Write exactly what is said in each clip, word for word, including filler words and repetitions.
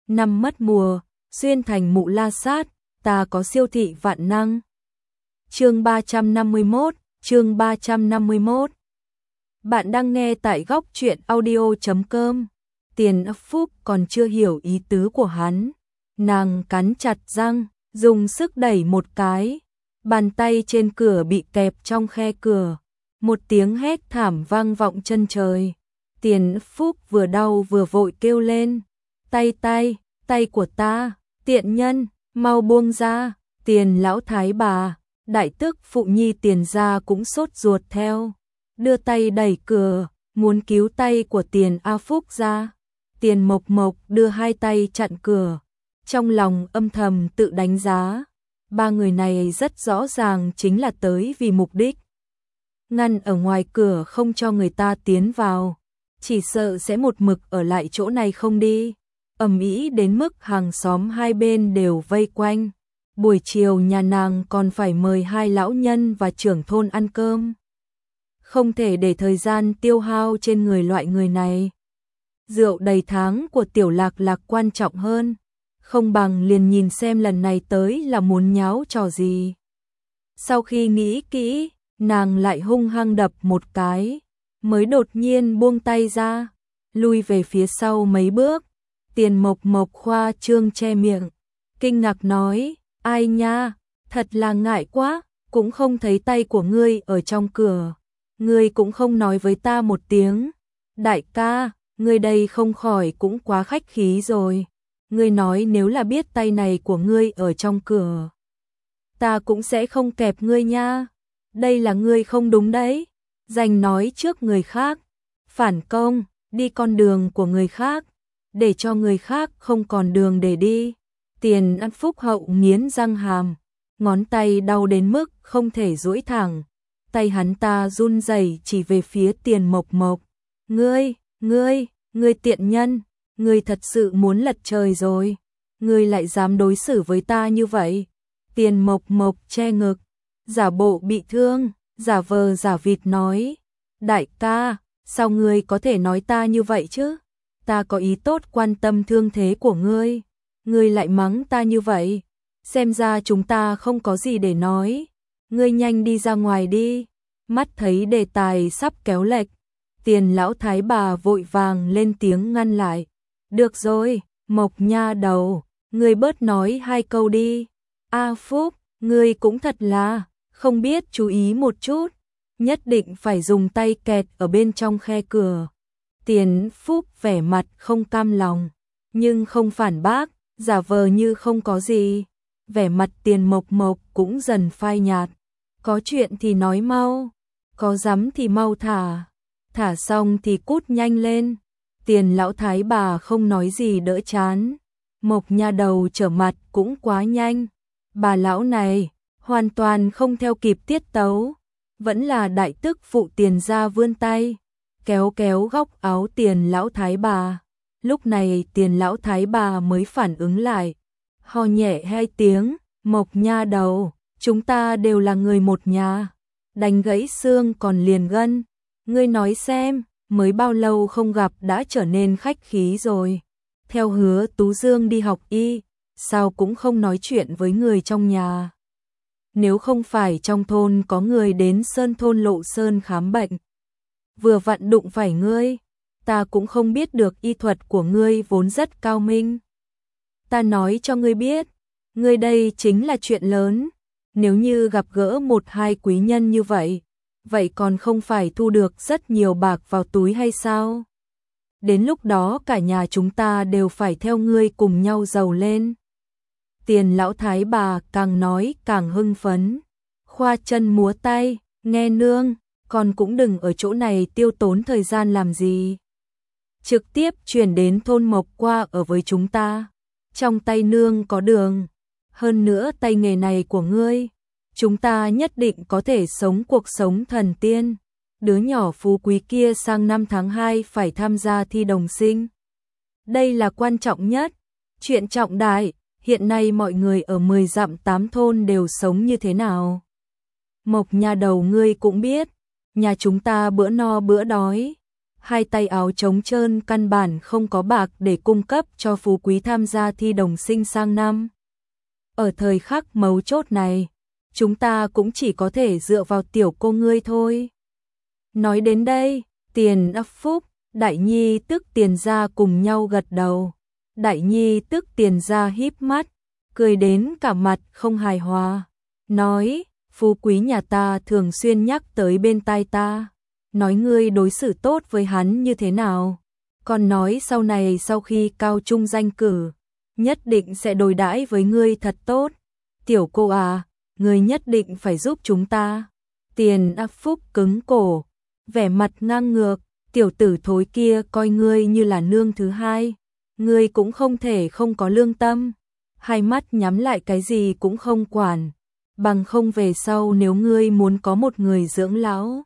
năm mất mùa, xuyên thành Mụ La Sát, ta có siêu thị vạn năng. Chương ba trăm năm mươi mốt, chương ba trăm năm mươi mốt. Bạn đang nghe tại góc truyện audio chấm com. Tiền Phúc còn chưa hiểu ý tứ của hắn, nàng cắn chặt răng, dùng sức đẩy một cái, bàn tay trên cửa bị kẹp trong khe cửa, một tiếng hét thảm vang vọng chân trời. Tiền Phúc vừa đau vừa vội kêu lên, tay tay, tay của ta, tiện nhân, mau buông ra. Tiền lão thái bà, đại tức phụ nhi Tiền gia cũng sốt ruột theo, đưa tay đẩy cửa, muốn cứu tay của Tiền A Phúc ra. Tiền Mộc Mộc đưa hai tay chặn cửa, trong lòng âm thầm tự đánh giá, ba người này rất rõ ràng chính là tới vì mục đích ngăn ở ngoài cửa không cho người ta tiến vào, chỉ sợ sẽ một mực ở lại chỗ này không đi. Ầm ĩ đến mức hàng xóm hai bên đều vây quanh. Buổi chiều nhà nàng còn phải mời hai lão nhân và trưởng thôn ăn cơm, không thể để thời gian tiêu hao trên người loại người này. Rượu đầy tháng của Tiểu Lạc Lạc quan trọng hơn, không bằng liền nhìn xem lần này tới là muốn nháo trò gì. Sau khi nghĩ kỹ, nàng lại hung hăng đập một cái, mới đột nhiên buông tay ra, lui về phía sau mấy bước. Tiền Mộc Mộc khoa trương che miệng, kinh ngạc nói, ai nha, thật là ngại quá, cũng không thấy tay của ngươi ở trong cửa, ngươi cũng không nói với ta một tiếng. Đại ca, ngươi đây không khỏi cũng quá khách khí rồi, ngươi nói nếu là biết tay này của ngươi ở trong cửa, ta cũng sẽ không kẹp ngươi nha, đây là ngươi không đúng đấy, giành nói trước người khác, phản công, đi con đường của người khác, để cho người khác không còn đường để đi. Tiền An Phúc hậu nghiến răng hàm, ngón tay đau đến mức không thể duỗi thẳng, tay hắn ta run rẩy chỉ về phía Tiền Mộc Mộc. Ngươi, ngươi, ngươi tiện nhân, ngươi thật sự muốn lật trời rồi, ngươi lại dám đối xử với ta như vậy. Tiền Mộc Mộc che ngực, giả bộ bị thương, giả vờ giả vịt nói, đại ca, sao ngươi có thể nói ta như vậy chứ? Ta có ý tốt quan tâm thương thế của ngươi, ngươi lại mắng ta như vậy, xem ra chúng ta không có gì để nói, ngươi nhanh đi ra ngoài đi. Mắt thấy đề tài sắp kéo lệch, Tiền lão thái bà vội vàng lên tiếng ngăn lại. Được rồi, Mộc nha đầu, ngươi bớt nói hai câu đi. A Phúc, ngươi cũng thật là không biết chú ý một chút, nhất định phải dùng tay kẹt ở bên trong khe cửa. Tiền Phúc vẻ mặt không cam lòng, nhưng không phản bác, giả vờ như không có gì. Vẻ mặt Tiền Mộc Mộc cũng dần phai nhạt. Có chuyện thì nói mau, có dám thì mau thả, thả xong thì cút nhanh lên. Tiền lão thái bà không nói gì đỡ chán. Mộc nha đầu trở mặt cũng quá nhanh, bà lão này hoàn toàn không theo kịp tiết tấu, vẫn là đại tức phụ Tiền gia vươn tay, kéo kéo góc áo Tiền lão thái bà. Lúc này Tiền lão thái bà mới phản ứng lại, ho nhẹ hai tiếng, Mộc nha đầu, chúng ta đều là người một nhà, đánh gãy xương còn liền gân, ngươi nói xem, mới bao lâu không gặp đã trở nên khách khí rồi. Theo Hứa Tú Dương đi học y, sao cũng không nói chuyện với người trong nhà. Nếu không phải trong thôn có người đến Sơn thôn Lộ Sơn khám bệnh, vừa vặn đụng phải ngươi, ta cũng không biết được y thuật của ngươi vốn rất cao minh. Ta nói cho ngươi biết, ngươi đây chính là chuyện lớn, nếu như gặp gỡ một hai quý nhân như vậy, vậy còn không phải thu được rất nhiều bạc vào túi hay sao? Đến lúc đó cả nhà chúng ta đều phải theo ngươi cùng nhau giàu lên. Tiền lão thái bà càng nói càng hưng phấn, khoa chân múa tay, nghe nương, con cũng đừng ở chỗ này tiêu tốn thời gian làm gì. Trực tiếp chuyển đến thôn Mộc qua ở với chúng ta, trong tay nương có đường, hơn nữa tay nghề này của ngươi, chúng ta nhất định có thể sống cuộc sống thần tiên. Đứa nhỏ phú quý kia sang năm tháng hai phải tham gia thi đồng sinh. Đây là quan trọng nhất, chuyện trọng đại, hiện nay mọi người ở mười dặm tám thôn đều sống như thế nào. Mộc nhà đầu ngươi cũng biết, nhà chúng ta bữa no bữa đói, hai tay áo trống trơn căn bản không có bạc để cung cấp cho phú quý tham gia thi đồng sinh sang năm. Ở thời khắc mấu chốt này, chúng ta cũng chỉ có thể dựa vào tiểu cô ngươi thôi. Nói đến đây, Tiền ấp Phúc, Đại Nhi tức Tiền gia cùng nhau gật đầu. Đại Nhi tức Tiền gia híp mắt, cười đến cả mặt không hài hòa, nói, phú quý nhà ta thường xuyên nhắc tới bên tai ta, nói ngươi đối xử tốt với hắn như thế nào, còn nói sau này sau khi cao trung danh cử, nhất định sẽ đối đãi với ngươi thật tốt. Tiểu cô à, ngươi nhất định phải giúp chúng ta. Tiền ấp Phúc cứng cổ, vẻ mặt ngang ngược, tiểu tử thối kia coi ngươi như là nương thứ hai, ngươi cũng không thể không có lương tâm, hai mắt nhắm lại cái gì cũng không quản, bằng không về sau nếu ngươi muốn có một người dưỡng lão,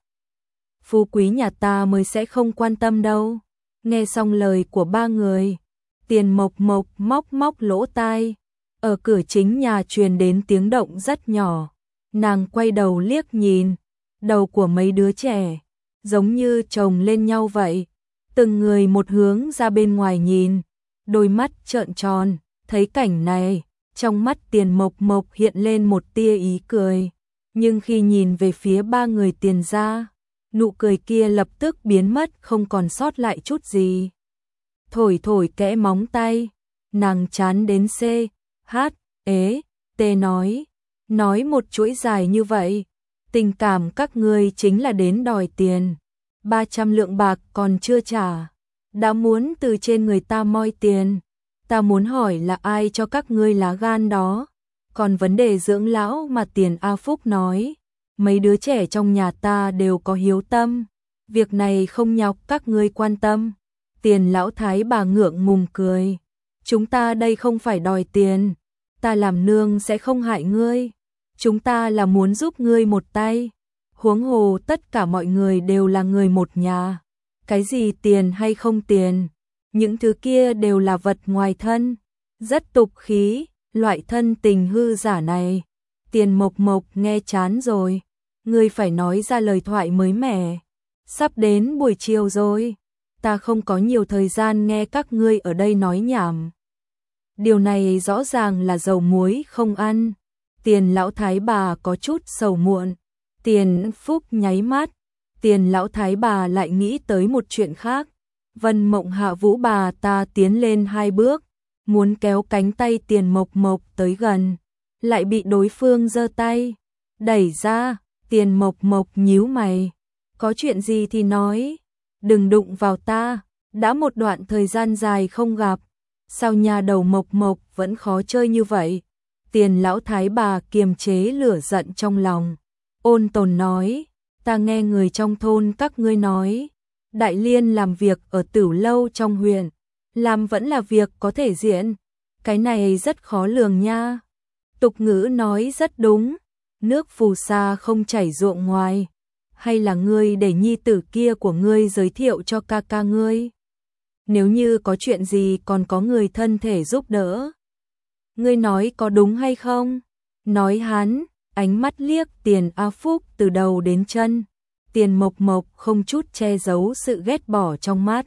phú quý nhà ta mới sẽ không quan tâm đâu. Nghe xong lời của ba người, Tiền Mộc Mộc móc móc lỗ tai, ở cửa chính nhà truyền đến tiếng động rất nhỏ, nàng quay đầu liếc nhìn, đầu của mấy đứa trẻ, giống như chồng lên nhau vậy, từng người một hướng ra bên ngoài nhìn, đôi mắt trợn tròn, thấy cảnh này, trong mắt Tiền Mộc Mộc hiện lên một tia ý cười, nhưng khi nhìn về phía ba người Tiền gia, nụ cười kia lập tức biến mất không còn sót lại chút gì. Thổi thổi kẽ móng tay, nàng chán đến C, H, ế, T nói, nói một chuỗi dài như vậy, tình cảm các ngươi chính là đến đòi tiền, ba trăm lượng bạc còn chưa trả, đã muốn từ trên người ta moi tiền, ta muốn hỏi là ai cho các ngươi lá gan đó, còn vấn đề dưỡng lão mà Tiền A Phúc nói, mấy đứa trẻ trong nhà ta đều có hiếu tâm, việc này không nhọc các ngươi quan tâm. Tiền lão thái bà ngượng ngùng cười, chúng ta đây không phải đòi tiền, ta làm nương sẽ không hại ngươi, chúng ta là muốn giúp ngươi một tay, huống hồ tất cả mọi người đều là người một nhà, cái gì tiền hay không tiền, những thứ kia đều là vật ngoài thân, rất tục khí, loại thân tình hư giả này. Tiền Mộc Mộc nghe chán rồi, ngươi phải nói ra lời thoại mới mẻ, sắp đến buổi chiều rồi, ta không có nhiều thời gian nghe các ngươi ở đây nói nhảm. Điều này rõ ràng là dầu muối không ăn. Tiền lão thái bà có chút sầu muộn, Tiền Phúc nháy mắt, Tiền lão thái bà lại nghĩ tới một chuyện khác. Vân Mộng Hạ Vũ bà ta tiến lên hai bước, muốn kéo cánh tay Tiền Mộc Mộc tới gần, lại bị đối phương giơ tay đẩy ra. Tiền Mộc Mộc nhíu mày, có chuyện gì thì nói, đừng đụng vào ta, đã một đoạn thời gian dài không gặp, sao nhà đầu Mộc Mộc vẫn khó chơi như vậy. Tiền lão thái bà kiềm chế lửa giận trong lòng, ôn tồn nói, ta nghe người trong thôn các ngươi nói, Đại Liên làm việc ở Tửu Lâu trong huyện, làm vẫn là việc có thể diễn, cái này rất khó lường nha. Tục ngữ nói rất đúng, nước phù sa không chảy ruộng ngoài, hay là ngươi để nhi tử kia của ngươi giới thiệu cho ca ca ngươi? Nếu như có chuyện gì còn có người thân thể giúp đỡ. Ngươi nói có đúng hay không? Nói hắn, ánh mắt liếc Tiền A Phúc từ đầu đến chân. Tiền Mộc Mộc không chút che giấu sự ghét bỏ trong mắt.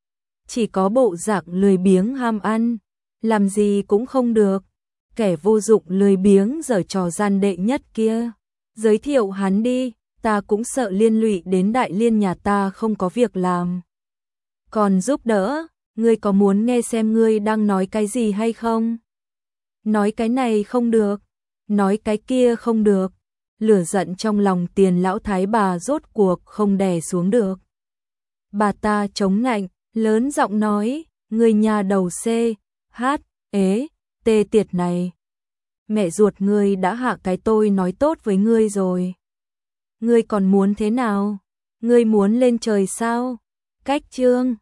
Chỉ có bộ dạng lười biếng ham ăn, làm gì cũng không được. Kẻ vô dụng lười biếng giở trò gian đệ nhất kia. Giới thiệu hắn đi, ta cũng sợ liên lụy đến Đại Liên nhà ta không có việc làm. Còn giúp đỡ, ngươi có muốn nghe xem ngươi đang nói cái gì hay không? Nói cái này không được, nói cái kia không được. Lửa giận trong lòng Tiền lão thái bà rốt cuộc không đè xuống được. Bà ta chống nạnh, lớn giọng nói, ngươi nhà đầu C, H, ế, T tiệt này. Mẹ ruột ngươi đã hạ cái tôi nói tốt với ngươi rồi. Ngươi còn muốn thế nào? Ngươi muốn lên trời sao? Cách chương